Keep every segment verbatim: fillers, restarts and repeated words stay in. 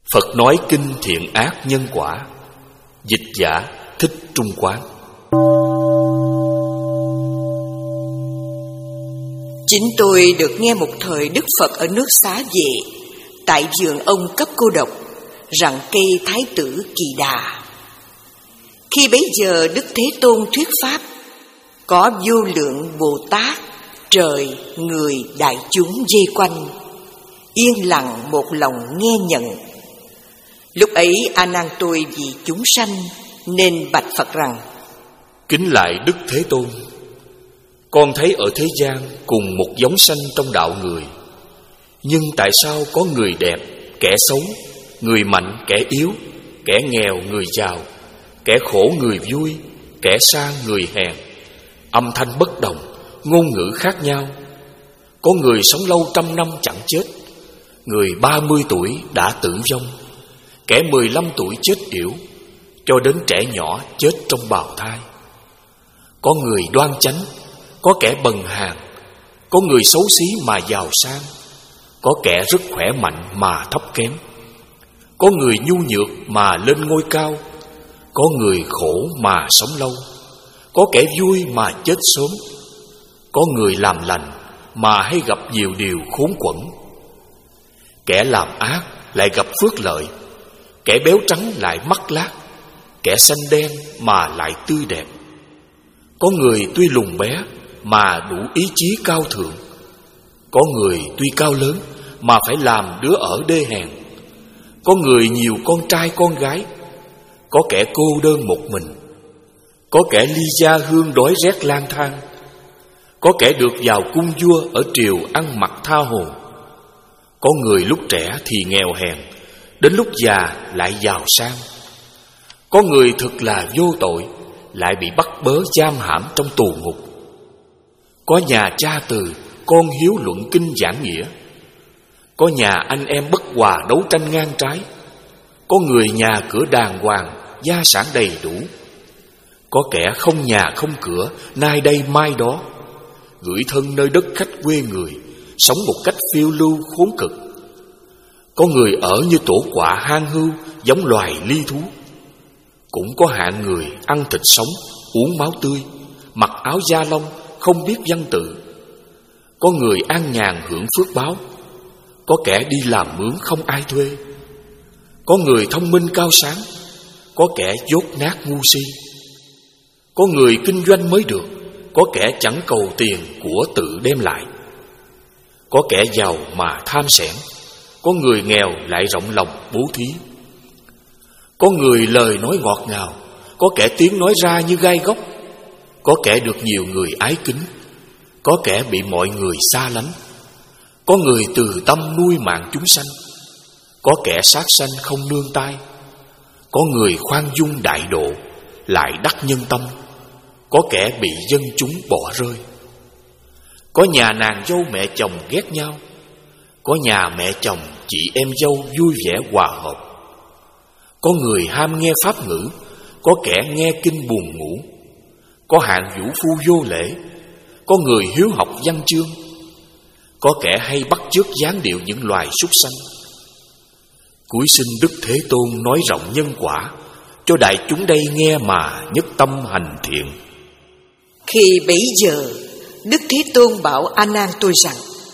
Phật nói kinh Thiện Ác Nhân Quả. Dịch giả Thích Trung Quán. Chính tôi được nghe một thời Đức Phật ở nước Xá Vệ, tại vườn ông cấp cô độc, rặng cây Thái tử Kỳ Đà. Khi bấy giờ Đức Thế Tôn thuyết pháp, có vô lượng Bồ Tát, trời, người, đại chúng vây quanh, yên lặng một lòng nghe nhận. Lúc ấy A Nan tôi vì chúng sanh nên bạch Phật rằng: Kính lại Đức Thế Tôn, con thấy ở thế gian cùng một giống sanh trong đạo người, nhưng tại sao có người đẹp, kẻ xấu, người mạnh, kẻ yếu, kẻ nghèo, người giàu, kẻ khổ, người vui, kẻ sang, người hèn, âm thanh bất đồng, ngôn ngữ khác nhau? Có người sống lâu trăm năm chẳng chết, người ba mươi tuổi đã tử vong, kẻ mười lăm tuổi chết yểu, cho đến trẻ nhỏ chết trong bào thai. Có người đoan chánh, có kẻ bần hàn, có người xấu xí mà giàu sang, có kẻ rất khỏe mạnh mà thấp kém, có người nhu nhược mà lên ngôi cao, có người khổ mà sống lâu, có kẻ vui mà chết sớm, có người làm lành mà hay gặp nhiều điều khốn quẫn. Kẻ làm ác lại gặp phước lợi, kẻ béo trắng lại mắc lác, kẻ xanh đen mà lại tươi đẹp. Có người tuy lùn bé mà đủ ý chí cao thượng, có người tuy cao lớn mà phải làm đứa ở đê hèn, có người nhiều con trai con gái, có kẻ cô đơn một mình, có kẻ ly gia hương đói rét lang thang, có kẻ được vào cung vua ở triều ăn mặc tha hồ. Có người lúc trẻ thì nghèo hèn, đến lúc già lại giàu sang. Có người thực là vô tội, lại bị bắt bớ giam hãm trong tù ngục. Có nhà cha từ, con hiếu luận kinh giảng nghĩa. Có nhà anh em bất hòa đấu tranh ngang trái. Có người nhà cửa đàng hoàng, gia sản đầy đủ. Có kẻ không nhà không cửa, nay đây mai đó, gửi thân nơi đất khách quê người, sống một cách phiêu lưu khốn cực. Có người ở như tổ quạ hang hưu, giống loài ly thú. Cũng có hạng người ăn thịt sống, uống máu tươi, mặc áo da lông, không biết văn tự. Có người an nhàn hưởng phước báo, có kẻ đi làm mướn không ai thuê. Có người thông minh cao sáng, có kẻ dốt nát ngu si. Có người kinh doanh mới được, có kẻ chẳng cầu tiền của tự đem lại. Có kẻ giàu mà tham xẻn, có người nghèo lại rộng lòng bố thí. Có người lời nói ngọt ngào, có kẻ tiếng nói ra như gai góc. Có kẻ được nhiều người ái kính, có kẻ bị mọi người xa lánh. Có người từ tâm nuôi mạng chúng sanh, có kẻ sát sanh không nương tay. Có người khoan dung đại độ, lại đắc nhân tâm, có kẻ bị dân chúng bỏ rơi. Có nhà nàng dâu mẹ chồng ghét nhau, có nhà mẹ chồng chị em dâu vui vẻ hòa hợp. Có người ham nghe pháp ngữ, có kẻ nghe kinh buồn ngủ. Có hạng vũ phu vô lễ, có người hiếu học văn chương. Có kẻ hay bắt chước dáng điệu những loài súc sanh. Cuối sinh Đức Thế Tôn nói rộng nhân quả, cho đại chúng đây nghe mà nhất tâm hành thiện. Khi bấy giờ Đức Thế Tôn bảo A Nan tôi rằng: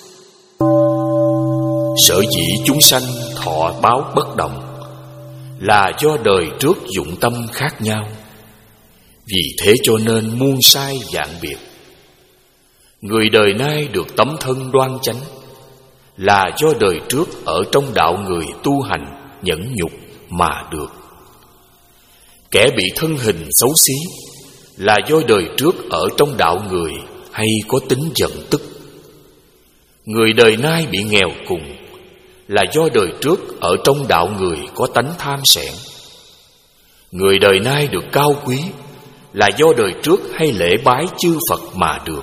Sở dĩ chúng sanh thọ báo bất đồng, là do đời trước dụng tâm khác nhau. Vì thế cho nên muôn sai vạn biệt. Người đời nay được tấm thân đoan chánh, là do đời trước ở trong đạo người tu hành nhẫn nhục mà được. Kẻ bị thân hình xấu xí, là do đời trước ở trong đạo người hay có tính giận tức. Người đời nay bị nghèo cùng, là do đời trước ở trong đạo người có tánh tham xẻn. Người đời nay được cao quý, là do đời trước hay lễ bái chư Phật mà được.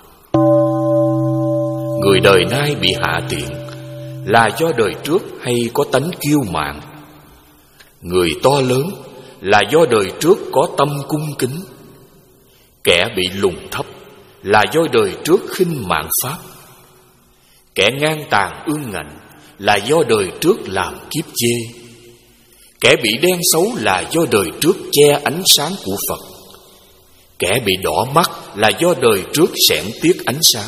Người đời nay bị hạ tiện, là do đời trước hay có tánh kiêu mạn. Người to lớn, là do đời trước có tâm cung kính. Kẻ bị lùn thấp, là do đời trước khinh mạn pháp. Kẻ ngang tàn ương ngạnh, là do đời trước làm kiếp chê. Kẻ bị đen xấu là do đời trước che ánh sáng của Phật. Kẻ bị đỏ mắt là do đời trước xẻng tiếc ánh sáng.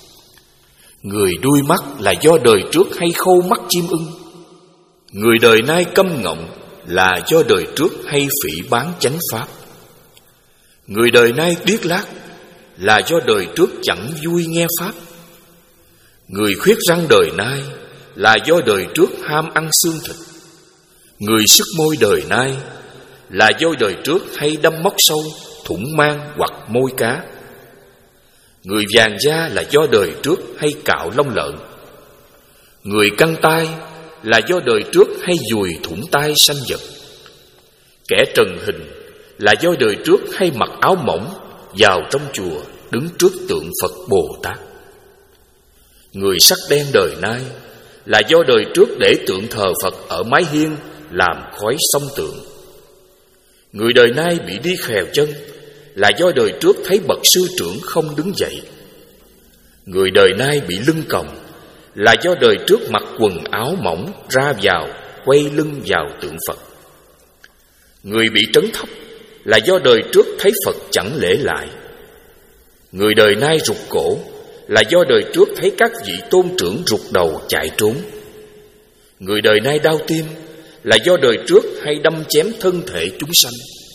Người đuôi mắt là do đời trước hay khâu mắt chim ưng. Người đời nay câm ngọng là do đời trước hay phỉ báng chánh pháp. Người đời nay điếc lác là do đời trước chẳng vui nghe pháp. Người khuyết răng đời nay là do đời trước ham ăn xương thịt. Người sức môi đời nay là do đời trước hay đâm móc sâu, thủng mang hoặc môi cá. Người vàng da là do đời trước hay cạo lông lợn. Người căng tai là do đời trước hay dùi thủng tai sanh vật. Kẻ trần hình là do đời trước hay mặc áo mỏng vào trong chùa đứng trước tượng Phật Bồ Tát. Người sắc đen đời nay là do đời trước để tượng thờ Phật ở mái hiên làm khói xông tượng. Người đời nay bị đi khèo chân là do đời trước thấy bậc sư trưởng không đứng dậy. Người đời nay bị lưng còng là do đời trước mặc quần áo mỏng ra vào quay lưng vào tượng Phật. Người bị trấn thấp là do đời trước thấy Phật chẳng lễ lại. Người đời nay rụt cổ là do đời trước thấy các vị tôn trưởng rụt đầu chạy trốn. Người đời nay đau tim là do đời trước hay đâm chém thân thể chúng sanh.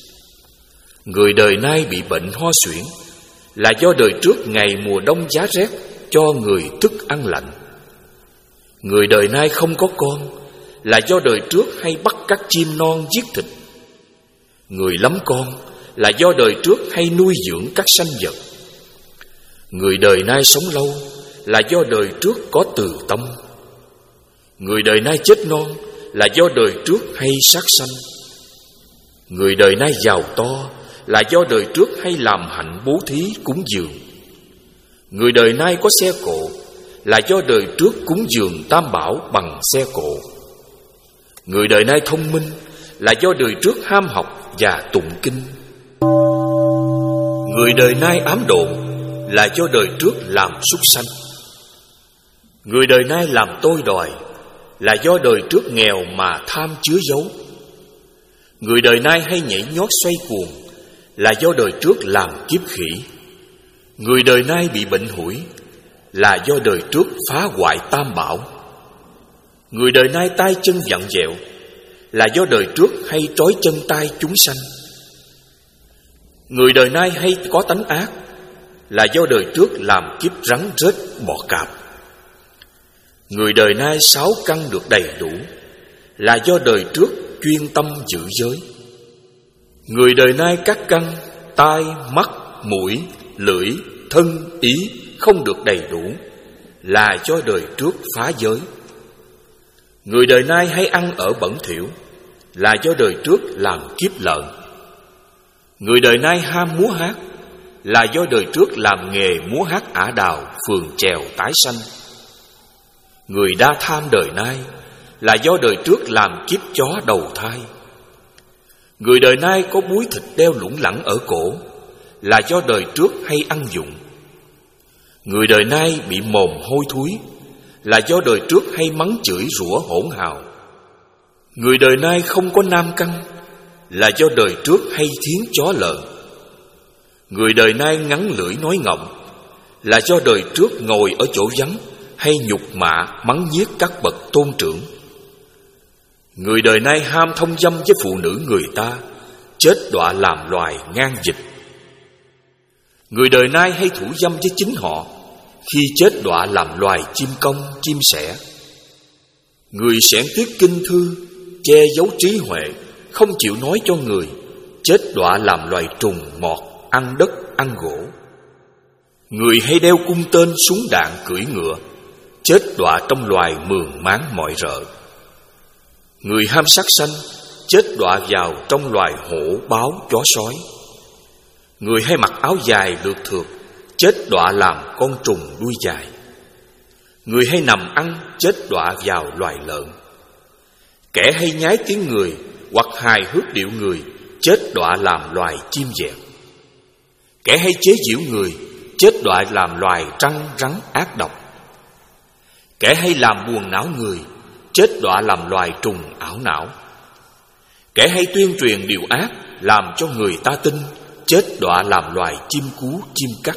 Người đời nay bị bệnh ho suyễn là do đời trước ngày mùa đông giá rét cho người thức ăn lạnh. Người đời nay không có con là do đời trước hay bắt các chim non giết thịt. Người lắm con là do đời trước hay nuôi dưỡng các sanh vật. Người đời nay sống lâu là do đời trước có từ tâm. Người đời nay chết non là do đời trước hay sát sanh. Người đời nay giàu to là do đời trước hay làm hạnh bố thí cúng dường. Người đời nay có xe cộ là do đời trước cúng dường tam bảo bằng xe cộ. Người đời nay thông minh là do đời trước ham học và tụng kinh. Người đời nay ám độn là do đời trước làm súc sanh. Người đời nay làm tôi đòi là do đời trước nghèo mà tham chứa giấu. Người đời nay hay nhảy nhót xoay cuồng là do đời trước làm kiếp khỉ. Người đời nay bị bệnh hủi là do đời trước phá hoại tam bảo. Người đời nay tay chân vặn vẹo là do đời trước hay trói chân tay chúng sanh. Người đời nay hay có tánh ác là do đời trước làm kiếp rắn rết bọ cạp. Người đời nay sáu căn được đầy đủ là do đời trước chuyên tâm giữ giới. Người đời nay các căn tai, mắt, mũi, lưỡi, thân, ý không được đầy đủ là do đời trước phá giới. Người đời nay hay ăn ở bẩn thỉu là do đời trước làm kiếp lợn. Người đời nay ham múa hát là do đời trước làm nghề múa hát ả đào phường chèo tái sanh. Người đa tham đời nay là do đời trước làm kiếp chó đầu thai. Người đời nay có búi thịt đeo lủng lẳng ở cổ là do đời trước hay ăn dụng. Người đời nay bị mồm hôi thối là do đời trước hay mắng chửi rủa hỗn hào. Người đời nay không có nam căn là do đời trước hay thiến chó lợn. Người đời nay ngắn lưỡi nói ngọng là do đời trước ngồi ở chỗ vắng hay nhục mạ mắng nhiếc các bậc tôn trưởng. Người đời nay ham thông dâm với phụ nữ người ta, chết đọa làm loài ngang dịch. Người đời nay hay thủ dâm với chính họ, khi chết đọa làm loài chim công, chim sẻ. Người xẻng tiếc kinh thư, che giấu trí huệ, không chịu nói cho người, chết đọa làm loài trùng mọt, ăn đất, ăn gỗ. Người hay đeo cung tên, súng đạn, cưỡi ngựa, chết đọa trong loài mường máng mọi rợ. Người ham sát sanh, chết đọa vào trong loài hổ, báo, chó sói. Người hay mặc áo dài lượt thượt, chết đọa làm con trùng đuôi dài. Người hay nằm ăn, chết đọa vào loài lợn. Kẻ hay nhái tiếng người hoặc hài hước điệu người, chết đọa làm loài chim dẹt. Kẻ hay chế giễu người, chết đọa làm loài trăng rắn ác độc. Kẻ hay làm buồn não người, chết đọa làm loài trùng ảo não. Kẻ hay tuyên truyền điều ác, làm cho người ta tin, chết đọa làm loài chim cú, chim cắt.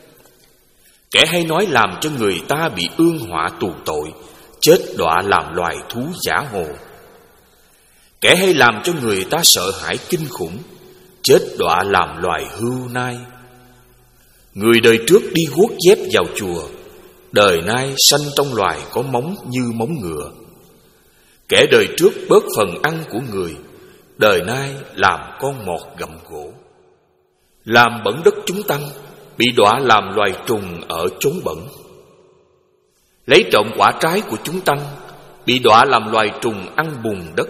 Kẻ hay nói làm cho người ta bị ương họa tù tội, chết đọa làm loài thú giả hồ. Kẻ hay làm cho người ta sợ hãi kinh khủng, chết đọa làm loài hươu nai. Người đời trước đi guốc dép vào chùa, đời nay sanh trong loài có móng như móng ngựa. Kẻ đời trước bớt phần ăn của người, đời nay làm con mọt gặm gỗ. Làm bẩn đất chúng tăng, bị đọa làm loài trùng ở chốn bẩn. Lấy trộm quả trái của chúng tăng, bị đọa làm loài trùng ăn bùn đất.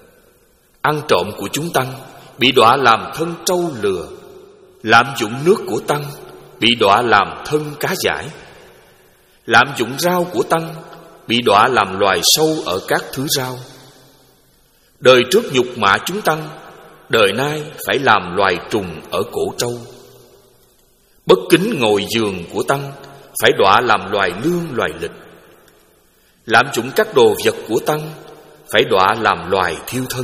Ăn trộm của chúng tăng, bị đọa làm thân trâu lừa. Lạm dụng nước của tăng, bị đọa làm thân cá dải. Lạm dụng rau của tăng, bị đọa làm loài sâu ở các thứ rau. Đời trước nhục mạ chúng tăng, đời nay phải làm loài trùng ở cổ trâu. Bất kính ngồi giường của tăng, phải đọa làm loài lương loài lịch. Lạm dụng các đồ vật của tăng, phải đọa làm loài thiêu thân.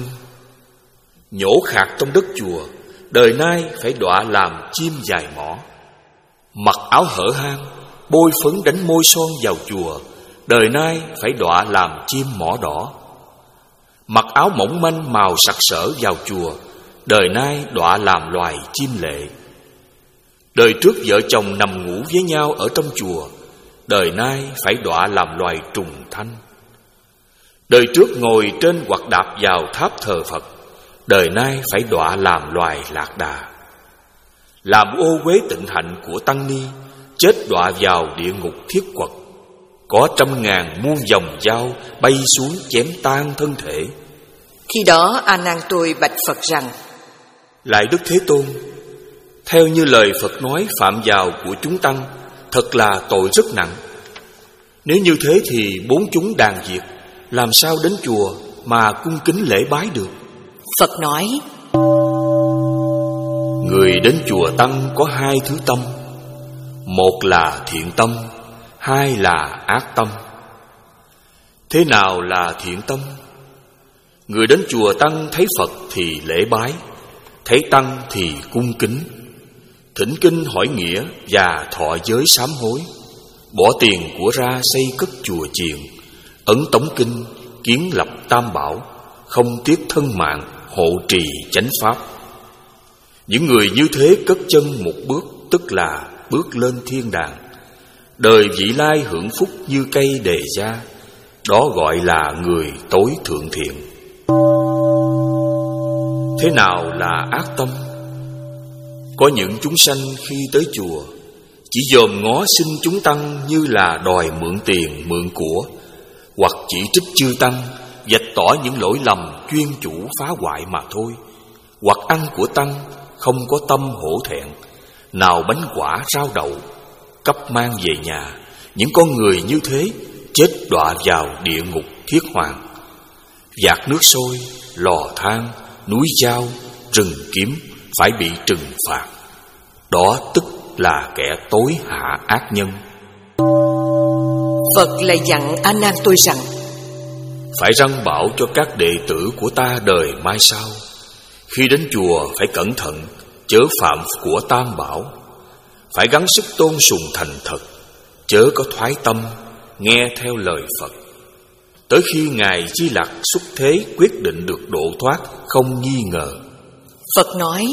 Nhổ khạc trong đất chùa, đời nay phải đọa làm chim dài mỏ. Mặc áo hở hang, bôi phấn đánh môi son vào chùa, đời nay phải đọa làm chim mỏ đỏ. Mặc áo mỏng manh màu sặc sỡ vào chùa, đời nay đọa làm loài chim lệ. Đời trước vợ chồng nằm ngủ với nhau ở trong chùa, đời nay phải đọa làm loài trùng thanh. Đời trước ngồi trên hoặc đạp vào tháp thờ Phật, đời nay phải đọa làm loài lạc đà. Làm ô uế tịnh hạnh của tăng ni, chết đọa vào địa ngục thiết quật. Có trăm ngàn muôn dòng dao bay xuống chém tan thân thể. Khi đó A Nan tôi bạch Phật rằng: Lại Đức Thế Tôn, theo như lời Phật nói, phạm vào của chúng tăng thật là tội rất nặng. Nếu như thế thì bốn chúng đàn diệt, làm sao đến chùa mà cung kính lễ bái được? Phật nói: Người đến chùa tăng có hai thứ tâm. Một là thiện tâm, hai là ác tâm. Thế nào là thiện tâm? Người đến chùa tăng thấy Phật thì lễ bái, thấy tăng thì cung kính, thỉnh kinh hỏi nghĩa và thọ giới sám hối, bỏ tiền của ra xây cất chùa chiền, ấn tống kinh, kiến lập tam bảo, không tiếc thân mạng, hộ trì chánh pháp. Những người như thế cất chân một bước, tức là bước lên thiên đàng, đời vị lai hưởng phúc như cây đề gia. Đó gọi là người tối thượng thiện. Thế nào là ác tâm? Có những chúng sanh khi tới chùa chỉ dòm ngó xin chúng tăng như là đòi mượn tiền mượn của, hoặc chỉ trích chư tăng, vạch tỏ những lỗi lầm chuyên chủ phá hoại mà thôi, hoặc ăn của tăng không có tâm hổ thẹn, nào bánh quả rau đậu, cắp mang về nhà. Những con người như thế chết đọa vào địa ngục thiết hoàng. Vạc nước sôi, lò than, núi dao, rừng kiếm phải bị trừng phạt. Đó tức là kẻ tối hạ ác nhân. Phật lại dặn A Nan tôi rằng: Phải răn bảo cho các đệ tử của ta đời mai sau, khi đến chùa phải cẩn thận, chớ phạm của tam bảo. Phải gắng sức tôn sùng thành thật, chớ có thoái tâm, nghe theo lời Phật. Tới khi Ngài Di Lặc xuất thế quyết định được độ thoát không nghi ngờ. Phật nói: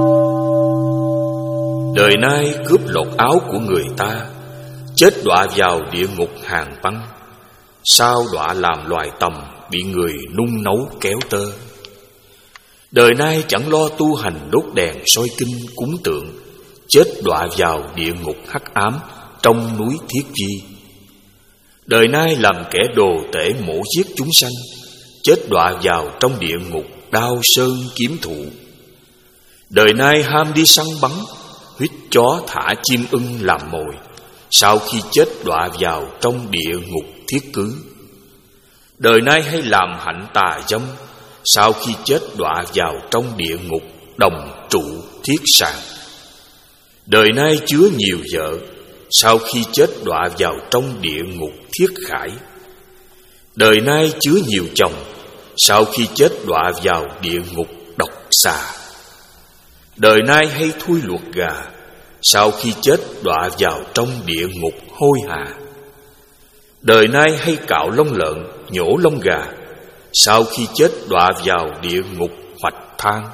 Đời nay cướp lột áo của người ta, chết đọa vào địa ngục hàng băng. Sao đọa làm loài tầm, bị người nung nấu kéo tơ. Đời nay chẳng lo tu hành đốt đèn soi kinh cúng tượng, chết đọa vào địa ngục hắc ám trong núi Thiết Di. Đời nay làm kẻ đồ tể mổ giết chúng sanh, chết đọa vào trong địa ngục đao sơn kiếm thụ. Đời nay ham đi săn bắn, huyết chó thả chim ưng làm mồi, sau khi chết đọa vào trong địa ngục thiết cứ. Đời nay hay làm hạnh tà dâm, sau khi chết đọa vào trong địa ngục đồng trụ thiết sàng. Đời nay chứa nhiều vợ, sau khi chết đọa vào trong địa ngục thiết khải. Đời nay chứa nhiều chồng, sau khi chết đọa vào địa ngục độc xà. Đời nay hay thui luộc gà, sau khi chết đọa vào trong địa ngục hôi hà. Đời nay hay cạo lông lợn, nhổ lông gà, sau khi chết đọa vào địa ngục hoạch than.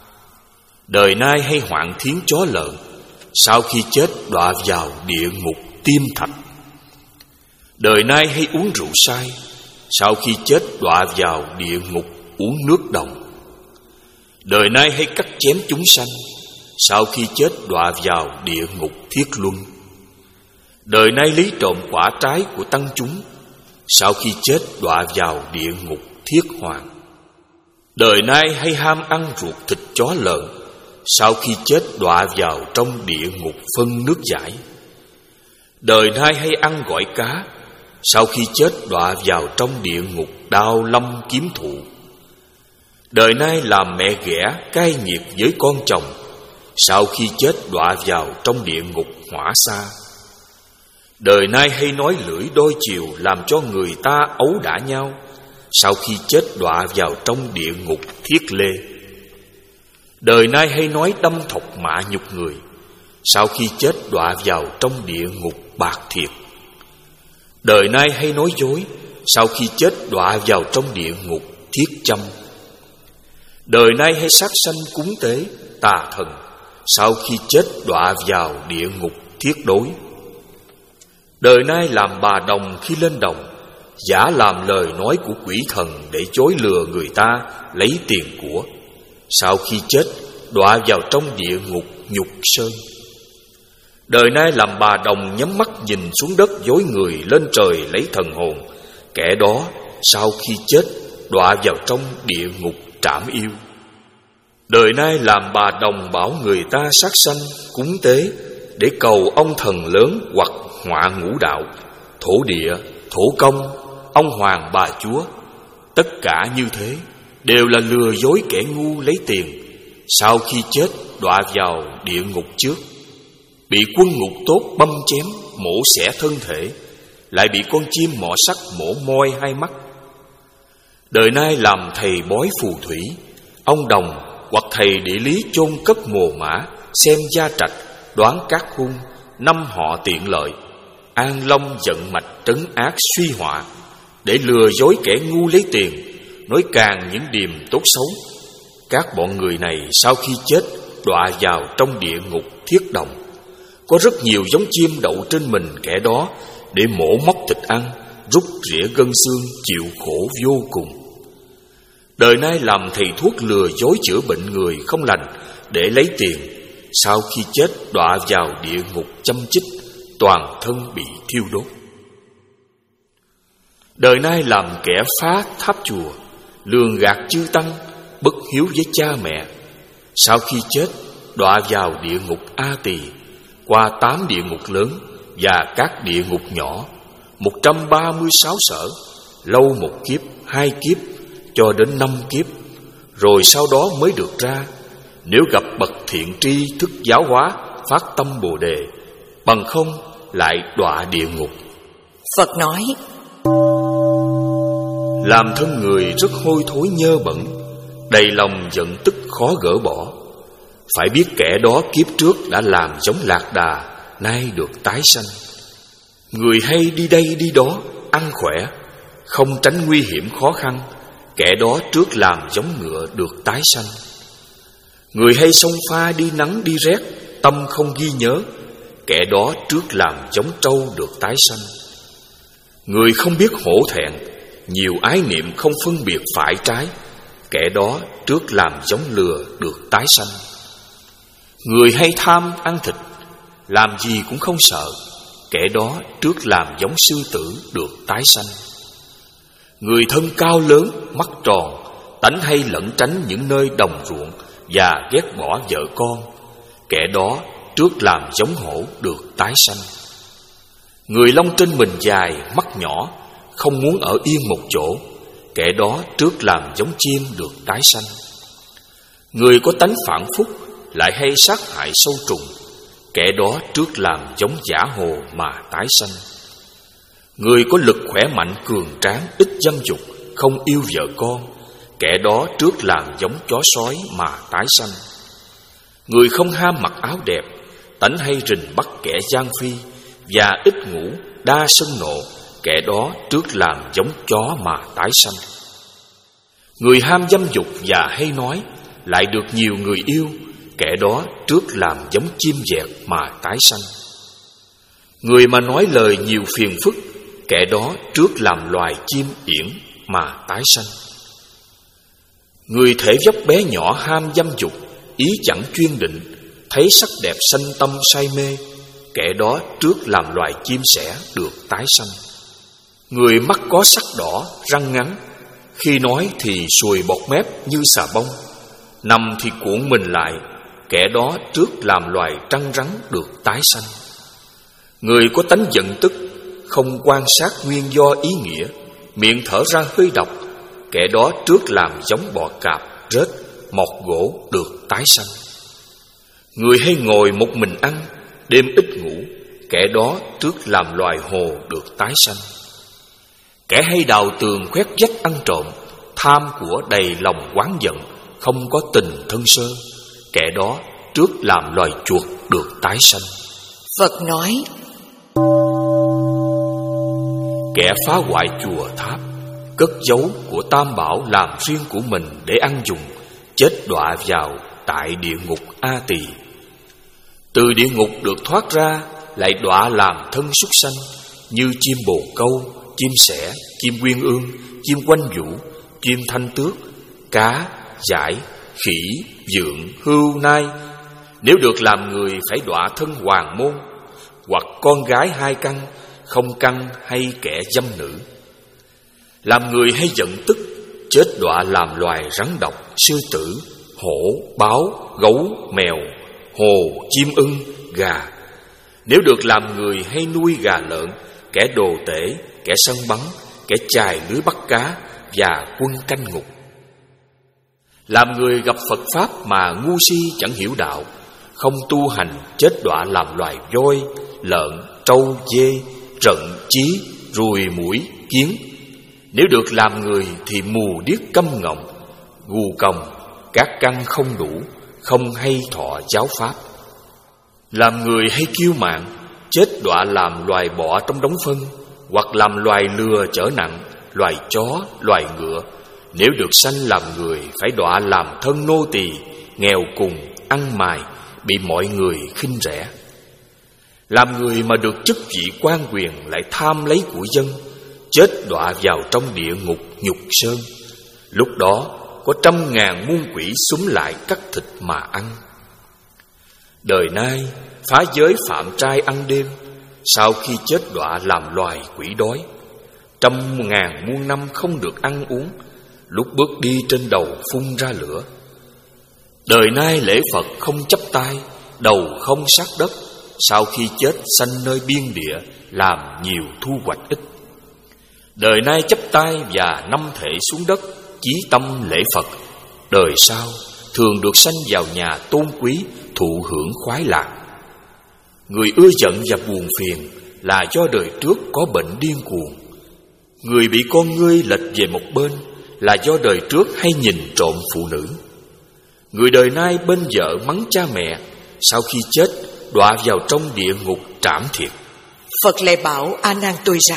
Đời nay hay hoạn thiến chó lợn, sau khi chết đọa vào địa ngục tim thạch. Đời nay hay uống rượu say, sau khi chết đọa vào địa ngục uống nước đồng. Đời nay hay cắt chém chúng sanh, sau khi chết đọa vào địa ngục thiết luân. Đời nay lấy trộm quả trái của tăng chúng, sau khi chết đọa vào địa ngục thiết hoàng. Đời nay hay ham ăn ruột thịt chó lợn, sau khi chết đọa vào trong địa ngục phân nước giải. Đời nay hay ăn gỏi cá, sau khi chết đọa vào trong địa ngục đao lâm kiếm thụ. Đời nay làm mẹ ghẻ cay nghiệt với con chồng, sau khi chết đọa vào trong địa ngục hỏa sa. Đời nay hay nói lưỡi đôi chiều làm cho người ta ấu đả nhau, sau khi chết đọa vào trong địa ngục thiết lê. Đời nay hay nói đâm thọc mạ nhục người, sau khi chết đọa vào trong địa ngục bạc thiệt. Đời nay hay nói dối, sau khi chết đọa vào trong địa ngục thiết châm. Đời nay hay sát sanh cúng tế tà thần, sau khi chết đọa vào địa ngục thiết đối. Đời nay làm bà đồng khi lên đồng, giả làm lời nói của quỷ thần để chối lừa người ta lấy tiền của, sau khi chết đọa vào trong địa ngục nhục sơn. Đời nay làm bà đồng nhắm mắt nhìn xuống đất dối người lên trời lấy thần hồn, kẻ đó sau khi chết đọa vào trong địa ngục trảm yêu. Đời nay làm bà đồng bảo người ta sát sanh cúng tế để cầu ông thần lớn hoặc họa ngũ đạo, thổ địa, thổ công, ông hoàng bà chúa. Tất cả như thế đều là lừa dối kẻ ngu lấy tiền, sau khi chết đọa vào địa ngục trước. Bị quân ngục tốt băm chém, mổ xẻ thân thể, lại bị con chim mỏ sắt mổ moi hai mắt. Đời nay làm thầy bói phù thủy, ông đồng hoặc thầy địa lý chôn cất mồ mã, xem gia trạch, đoán các hung, năm họ tiện lợi, an long giận mạch trấn ác suy họa, để lừa dối kẻ ngu lấy tiền, nói càng những điềm tốt xấu. Các bọn người này sau khi chết đọa vào trong địa ngục thiết đồng. Có rất nhiều giống chim đậu trên mình kẻ đó, để mổ móc thịt ăn, rút rỉa gân xương, chịu khổ vô cùng. Đời nay làm thầy thuốc lừa dối chữa bệnh người không lành để lấy tiền, sau khi chết đọa vào địa ngục châm chích, toàn thân bị thiêu đốt. Đời nay làm kẻ phá tháp chùa, lường gạt chư tăng, bất hiếu với cha mẹ, sau khi chết đọa vào địa ngục A Tỳ, qua tám địa ngục lớn và các địa ngục nhỏ, một trăm ba mươi sáu sở, lâu một kiếp, hai kiếp, cho đến năm kiếp, rồi sau đó mới được ra. Nếu gặp bậc thiện tri thức giáo hóa, phát tâm Bồ Đề, bằng không lại đọa địa ngục. Phật nói: làm thân người rất hôi thối nhơ bẩn, đầy lòng giận tức khó gỡ bỏ. Phải biết kẻ đó kiếp trước đã làm giống lạc đà, nay được tái sanh. Người hay đi đây đi đó, ăn khỏe, không tránh nguy hiểm khó khăn, kẻ đó trước làm giống ngựa được tái sanh. Người hay xông pha đi nắng đi rét, tâm không ghi nhớ, kẻ đó trước làm giống trâu được tái sanh. Người không biết hổ thẹn, nhiều ái niệm không phân biệt phải trái, kẻ đó trước làm giống lừa được tái sanh. Người hay tham ăn thịt, làm gì cũng không sợ, kẻ đó trước làm giống sư tử được tái sanh. Người thân cao lớn, mắt tròn, tánh hay lẩn tránh những nơi đồng ruộng và ghét bỏ vợ con, kẻ đó trước làm giống hổ được tái sanh. Người lông trên mình dài, mắt nhỏ, không muốn ở yên một chỗ, kẻ đó trước làm giống chim được tái sanh. Người có tánh phản phúc, lại hay sát hại sâu trùng, kẻ đó trước làm giống giả hồ mà tái sanh. Người có lực khỏe mạnh cường tráng, ít dâm dục, không yêu vợ con, kẻ đó trước làm giống chó sói mà tái sanh. Người không ham mặc áo đẹp, tánh hay rình bắt kẻ gian phi, và ít ngủ, đa sân nộ, kẻ đó trước làm giống chó mà tái sanh. Người ham dâm dục và hay nói, lại được nhiều người yêu, kẻ đó trước làm giống chim dẹt mà tái sanh. Người mà nói lời nhiều phiền phức, kẻ đó trước làm loài chim yển mà tái sanh. Người thể vóc bé nhỏ ham dâm dục, ý chẳng chuyên định, thấy sắc đẹp sanh tâm say mê, kẻ đó trước làm loài chim sẻ được tái sanh. Người mắt có sắc đỏ, răng ngắn, khi nói thì sùi bọt mép như xà bông, nằm thì cuộn mình lại, kẻ đó trước làm loài trăng rắn được tái sanh. Người có tánh giận tức, không quan sát nguyên do ý nghĩa, miệng thở ra hơi độc, kẻ đó trước làm giống bò cạp, rết, mọt gỗ được tái sanh. Người hay ngồi một mình ăn, đêm ít ngủ, kẻ đó trước làm loài hồ được tái sanh. Kẻ hay đào tường khoét vách ăn trộm, tham của đầy lòng oán giận, không có tình thân sơ, kẻ đó trước làm loài chuột được tái sanh. Phật nói: kẻ phá hoại chùa tháp, cất giấu của tam bảo làm riêng của mình để ăn dùng, chết đọa vào tại địa ngục A Tỳ. Từ địa ngục được thoát ra, lại đọa làm thân súc sanh, như chim bồ câu, chim sẻ, chim quyên ương, chim quanh vũ, chim thanh tước, cá, dải, khỉ, vượn, hươu, nai. Nếu được làm người phải đọa thân hoàng môn, hoặc con gái hai căn, không căn hay kẻ dâm nữ. Làm người hay giận tức, chết đọa làm loài rắn độc, sư tử, hổ, báo, gấu, mèo, hồ, chim ưng, gà. Nếu được làm người hay nuôi gà lợn, kẻ đồ tể, kẻ săn bắn, kẻ chài lưới bắt cá và quân canh ngục. Làm người gặp Phật Pháp mà ngu si chẳng hiểu đạo, không tu hành, chết đọa làm loài voi, lợn, trâu, dê, rận, chí, ruồi, muỗi, kiến. Nếu được làm người thì mù điếc câm ngọng, gù còng, các căn không đủ, không hay thọ giáo pháp. Làm người hay kiêu mạn, chết đọa làm loài bọ trong đống phân, hoặc làm loài lừa chở nặng, loài chó, loài ngựa. Nếu được sanh làm người phải đọa làm thân nô tỳ, nghèo cùng, ăn mài, bị mọi người khinh rẻ. Làm người mà được chức vị quan quyền lại tham lấy của dân, chết đọa vào trong địa ngục nhục sơn. Lúc đó có trăm ngàn muôn quỷ xúm lại cắt thịt mà ăn. Đời nay phá giới phạm trai ăn đêm, sau khi chết đọa làm loài quỷ đói. Trăm ngàn muôn năm không được ăn uống, lúc bước đi trên đầu phun ra lửa. Đời nay lễ Phật không chắp tay, đầu không sát đất, sau khi chết sanh nơi biên địa, làm nhiều thu hoạch ít. Đời nay chắp tay và năm thể xuống đất, chí tâm lễ Phật. Đời sau thường được sanh vào nhà tôn quý, thụ hưởng khoái lạc. Người ưa giận và buồn phiền là do đời trước có bệnh điên cuồng. Người bị con ngươi lệch về một bên là do đời trước hay nhìn trộm phụ nữ. Người đời nay bên vợ mắng cha mẹ, sau khi chết đọa vào trong địa ngục trảm thiệt. Phật lại bảo A Nan tôi rằng: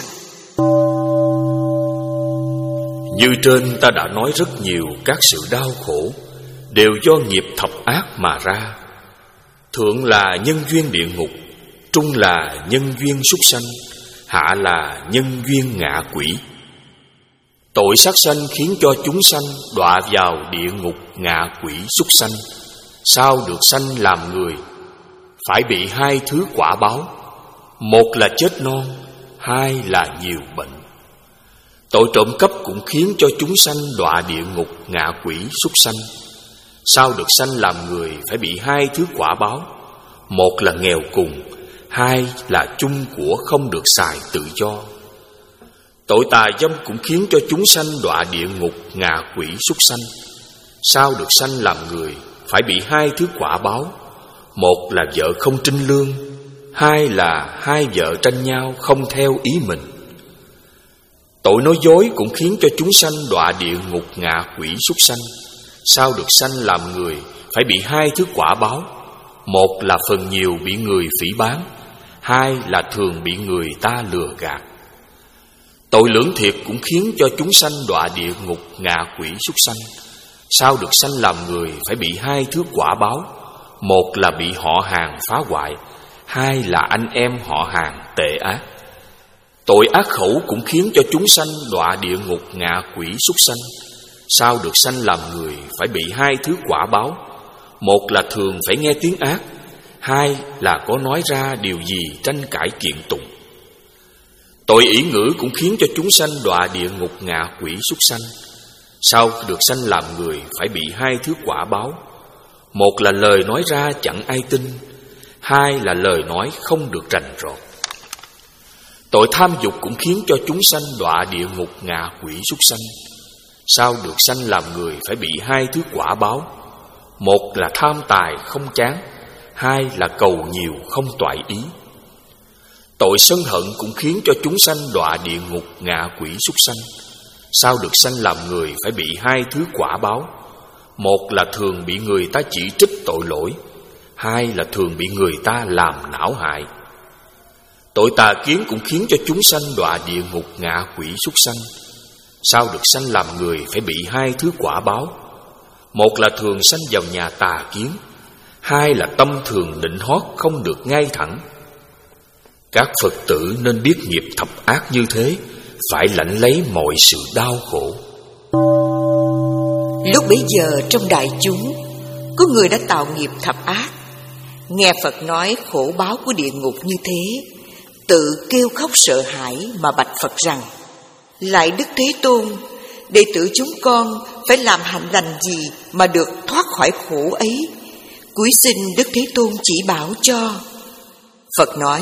như trên ta đã nói rất nhiều các sự đau khổ đều do nghiệp thập ác mà ra. Thượng là nhân duyên địa ngục, trung là nhân duyên súc sanh, hạ là nhân duyên ngạ quỷ. Tội sát sanh khiến cho chúng sanh đọa vào địa ngục ngạ quỷ súc sanh. Sau được sanh làm người phải bị hai thứ quả báo: một là chết non, hai là nhiều bệnh. Tội trộm cắp cũng khiến cho chúng sanh đọa địa ngục ngạ quỷ súc sanh. Sau được sanh làm người phải bị hai thứ quả báo: một là nghèo cùng, hai là chung của không được xài tự do. Tội tà dâm cũng khiến cho chúng sanh đọa địa ngục ngạ quỷ súc sanh. Sau được sanh làm người phải bị hai thứ quả báo: một là vợ không trinh lương, hai là hai vợ tranh nhau không theo ý mình. Tội nói dối cũng khiến cho chúng sanh đọa địa ngục ngạ quỷ súc sanh. Sao được sanh làm người phải bị hai thứ quả báo. Một là phần nhiều bị người phỉ báng, hai là thường bị người ta lừa gạt. Tội lưỡng thiệt cũng khiến cho chúng sanh đọa địa ngục ngạ quỷ súc sanh. Sao được sanh làm người phải bị hai thứ quả báo. Một là bị họ hàng phá hoại, hai là anh em họ hàng tệ ác. Tội ác khẩu cũng khiến cho chúng sanh đọa địa ngục ngạ quỷ súc sanh. Sao được sanh làm người phải bị hai thứ quả báo. Một là thường phải nghe tiếng ác, hai là có nói ra điều gì tranh cãi kiện tụng. Tội ỷ ngữ cũng khiến cho chúng sanh đọa địa ngục ngạ quỷ súc sanh. Sao được sanh làm người phải bị hai thứ quả báo. Một là lời nói ra chẳng ai tin, hai là lời nói không được rành rọt. Tội tham dục cũng khiến cho chúng sanh đọa địa ngục ngạ quỷ súc sanh. Sao được sanh làm người phải bị hai thứ quả báo. Một là tham tài không chán, hai là cầu nhiều không toại ý. Tội sân hận cũng khiến cho chúng sanh đọa địa ngục ngạ quỷ súc sanh. Sao được sanh làm người phải bị hai thứ quả báo. Một là thường bị người ta chỉ trích tội lỗi, hai là thường bị người ta làm não hại. Tội tà kiến cũng khiến cho chúng sanh đọa địa ngục ngạ quỷ súc sanh. Sao được sanh làm người phải bị hai thứ quả báo. Một là thường sanh vào nhà tà kiến, hai là tâm thường nịnh hót không được ngay thẳng. Các Phật tử nên biết nghiệp thập ác như thế, phải lãnh lấy mọi sự đau khổ. Lúc bấy giờ trong đại chúng có người đã tạo nghiệp thập ác, nghe Phật nói khổ báo của địa ngục như thế, tự kêu khóc sợ hãi mà bạch Phật rằng: Lạy Đức Thế Tôn, đệ tử chúng con phải làm hạnh lành gì mà được thoát khỏi khổ ấy? Cúi xin Đức Thế Tôn chỉ bảo cho. Phật nói: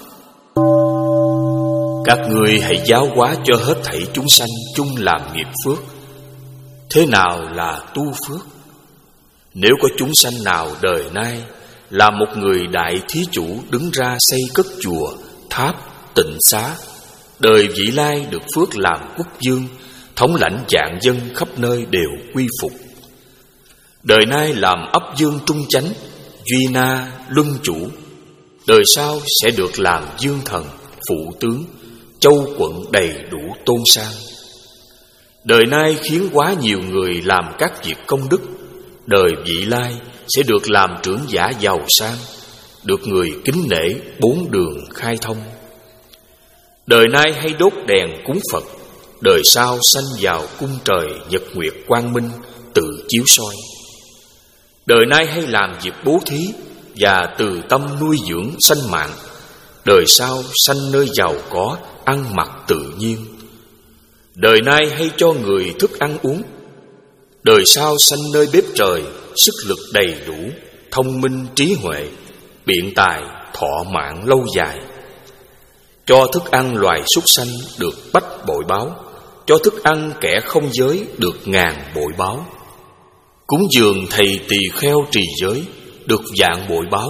Các ngươi hãy giáo hóa cho hết thảy chúng sanh chung làm nghiệp phước. Thế nào là tu phước? Nếu có chúng sanh nào đời nay là một người đại thí chủ đứng ra xây cất chùa, tháp, tịnh xá, đời vị lai được phước làm quốc vương, thống lãnh vạn dân khắp nơi đều quy phục. Đời nay làm ấp dương trung chánh, duy na, luân chủ, đời sau sẽ được làm dương thần, phụ tướng, châu quận đầy đủ tôn sang. Đời nay khiến quá nhiều người làm các việc công đức, đời vị lai sẽ được làm trưởng giả giàu sang, được người kính nể, bốn đường khai thông. Đời nay hay đốt đèn cúng Phật, đời sau sanh vào cung trời nhật nguyệt quang minh, tự chiếu soi. Đời nay hay làm việc bố thí và từ tâm nuôi dưỡng sanh mạng, đời sau sanh nơi giàu có, ăn mặc tự nhiên. Đời nay hay cho người thức ăn uống, đời sau sanh nơi bếp trời, sức lực đầy đủ, thông minh trí huệ, biện tài, thọ mạng lâu dài. Cho thức ăn loài súc sanh được bách bội báo, cho thức ăn kẻ không giới được ngàn bội báo. Cúng dường thầy tỳ kheo trì giới được vạn bội báo.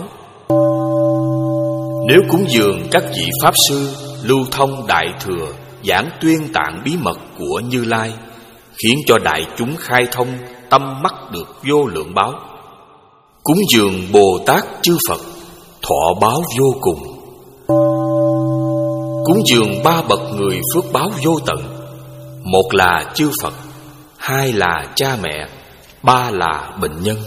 Nếu cúng dường các vị pháp sư lưu thông đại thừa, giảng tuyên tạng bí mật của Như Lai, khiến cho đại chúng khai thông, tâm mắt được vô lượng báo. Cúng dường Bồ Tát chư Phật, thọ báo vô cùng. Cúng dường ba bậc người phước báo vô tận. Một là chư Phật, hai là cha mẹ, ba là bệnh nhân.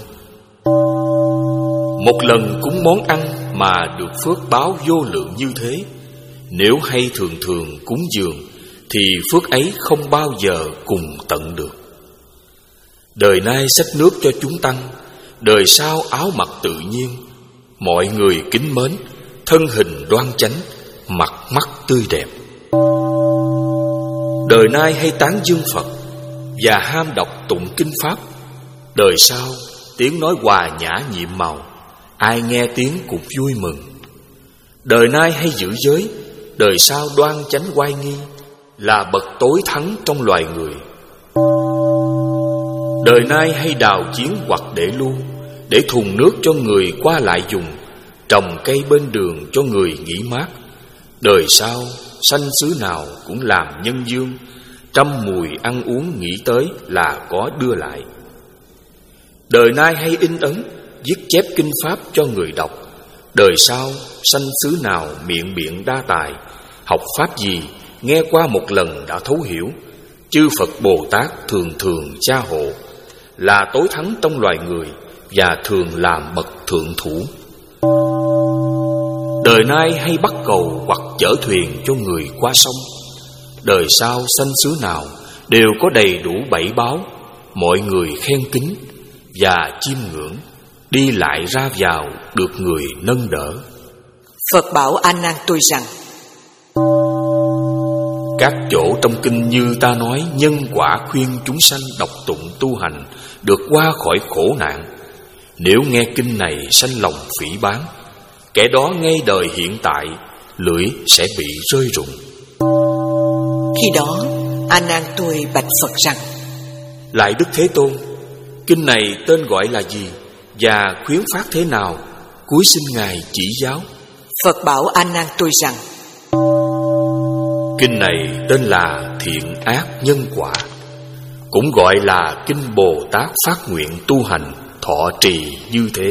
Một lần cúng món ăn mà được phước báo vô lượng như thế, nếu hay thường thường cúng dường thì phước ấy không bao giờ cùng tận được. Đời nay xách nước cho chúng tăng, đời sau áo mặc tự nhiên, mọi người kính mến, thân hình đoan chánh, mặt mắt tươi đẹp. Đời nay hay tán dương Phật và ham đọc tụng kinh pháp, đời sau tiếng nói hòa nhã nhiệm màu, ai nghe tiếng cũng vui mừng. Đời nay hay giữ giới, đời sau đoan chánh oai nghi, là bậc tối thắng trong loài người. Đời nay hay đào giếng hoặc để lu, để thùng nước cho người qua lại dùng, trồng cây bên đường cho người nghỉ mát. Đời sau sanh xứ nào cũng làm nhân dương, trăm mùi ăn uống nghĩ tới là có đưa lại. Đời nay hay in ấn, viết chép kinh pháp cho người đọc. Đời sau sanh xứ nào miệng biện đa tài, học pháp gì nghe qua một lần đã thấu hiểu. Chư Phật Bồ Tát thường thường cha hộ, là tối thắng trong loài người và thường làm bậc thượng thủ. Đời nay hay bắt cầu hoặc chở thuyền cho người qua sông. Đời sau sanh xứ nào đều có đầy đủ bảy báo, mọi người khen kính và chiêm ngưỡng, đi lại ra vào được người nâng đỡ. Phật bảo A Nan tôi rằng: các chỗ trong kinh như ta nói nhân quả khuyên chúng sanh đọc tụng tu hành được qua khỏi khổ nạn. Nếu nghe kinh này sanh lòng phỉ báng, kẻ đó ngay đời hiện tại lưỡi sẽ bị rơi rụng. Khi đó A Nan tôi bạch Phật rằng: Lại Đức Thế Tôn, kinh này tên gọi là gì và khuyến phát thế nào? Cúi xin Ngài chỉ giáo. Phật bảo A Nan tôi rằng: kinh này tên là Thiện Ác Nhân Quả, cũng gọi là kinh Bồ Tát phát nguyện tu hành thọ trì như thế.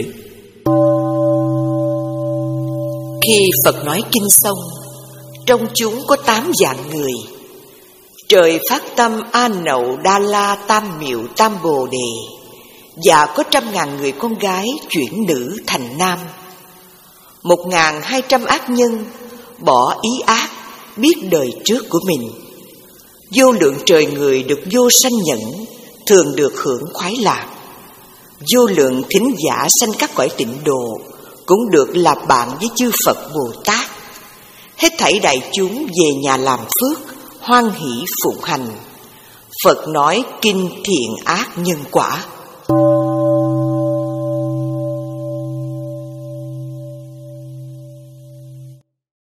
Khi Phật nói kinh xong, trong chúng có tám dạng người. Trời phát tâm A Nậu Đa La Tam Miệu Tam Bồ Đề, và có trăm ngàn người con gái chuyển nữ thành nam. Một ngàn hai trăm ác nhân bỏ ý ác, biết đời trước của mình. Vô lượng trời người được vô sanh nhẫn, thường được hưởng khoái lạc. Vô lượng thính giả sanh các cõi tịnh độ, cũng được là bạn với chư Phật Bồ Tát. Hết thảy đại chúng về nhà làm phước, hoan hỷ phụng hành. Phật nói kinh Thiện Ác Nhân Quả.